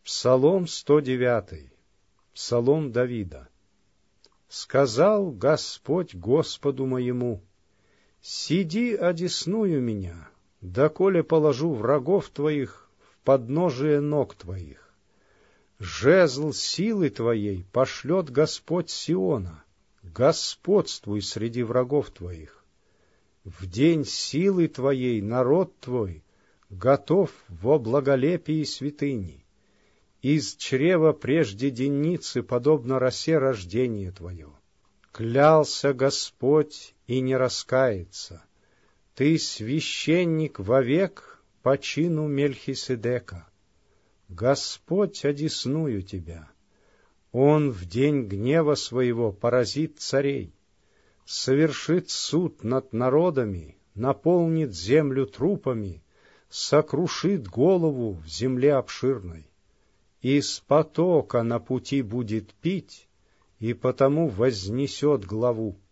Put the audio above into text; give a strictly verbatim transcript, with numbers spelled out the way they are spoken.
Псалом сто девятый. Псалом Давида. «Сказал Господь Господу моему: сиди одесную меня, доколе положу врагов твоих в подножие ног твоих. Жезл силы твоей пошлет Господь Сиона, господствуй среди врагов твоих. В день силы твоей народ твой готов во благолепии святыни. Из чрева прежде денницы, подобно росе, рождение твое. Клялся Господь и не раскается. Ты священник вовек по чину Мельхиседека. Господь одесную тебя. Он в день гнева своего поразит царей, совершит суд над народами, наполнит землю трупами, сокрушит голову в земле обширной. Из потока на пути будет пить, и потому вознесет главу.